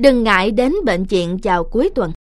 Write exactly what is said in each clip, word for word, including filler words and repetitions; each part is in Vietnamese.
Đừng ngại đến bệnh viện vào cuối tuần.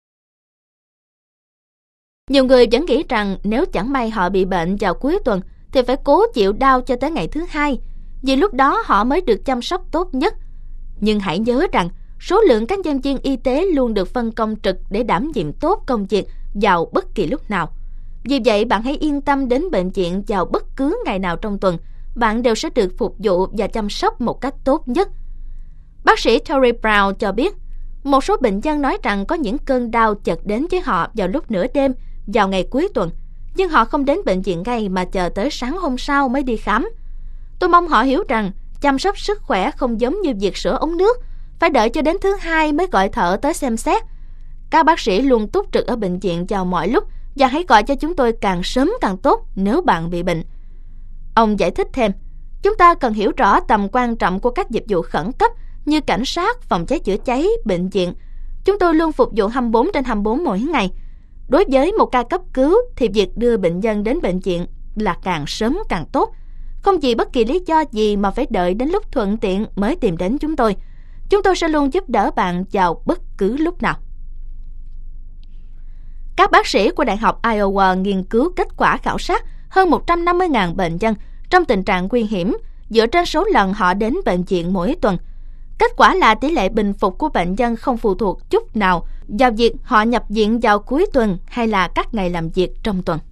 Nhiều người vẫn nghĩ rằng nếu chẳng may họ bị bệnh vào cuối tuần thì phải cố chịu đau cho tới ngày thứ hai, vì lúc đó họ mới được chăm sóc tốt nhất. Nhưng hãy nhớ rằng số lượng các nhân viên y tế luôn được phân công trực để đảm nhiệm tốt công việc vào bất kỳ lúc nào. Vì vậy, bạn hãy yên tâm đến bệnh viện vào bất cứ ngày nào trong tuần, bạn đều sẽ được phục vụ và chăm sóc một cách tốt nhất. Bác sĩ Tori Brown cho biết, một số bệnh nhân nói rằng có những cơn đau chợt đến với họ vào lúc nửa đêm, vào ngày cuối tuần, nhưng họ không đến bệnh viện ngay mà chờ tới sáng hôm sau mới đi khám. Tôi mong họ hiểu rằng chăm sóc sức khỏe không giống như việc sửa ống nước, phải đợi cho đến thứ hai mới gọi thợ tới xem xét. Các bác sĩ luôn túc trực ở bệnh viện vào mọi lúc và hãy gọi cho chúng tôi càng sớm càng tốt nếu bạn bị bệnh. Ông giải thích thêm, chúng ta cần hiểu rõ tầm quan trọng của các dịch vụ khẩn cấp như cảnh sát, phòng cháy chữa cháy, bệnh viện. Chúng tôi luôn phục vụ hai mươi bốn trên hai mươi bốn mỗi ngày. Đối với một ca cấp cứu thì việc đưa bệnh nhân đến bệnh viện là càng sớm càng tốt. Không vì bất kỳ lý do gì mà phải đợi đến lúc thuận tiện mới tìm đến chúng tôi. Chúng tôi sẽ luôn giúp đỡ bạn vào bất cứ lúc nào. Các bác sĩ của Đại học Iowa nghiên cứu kết quả khảo sát hơn một trăm năm mươi nghìn bệnh nhân trong tình trạng nguy hiểm dựa trên số lần họ đến bệnh viện mỗi tuần. Kết quả là tỷ lệ bình phục của bệnh nhân không phụ thuộc chút nào vào việc họ nhập viện vào cuối tuần hay là các ngày làm việc trong tuần.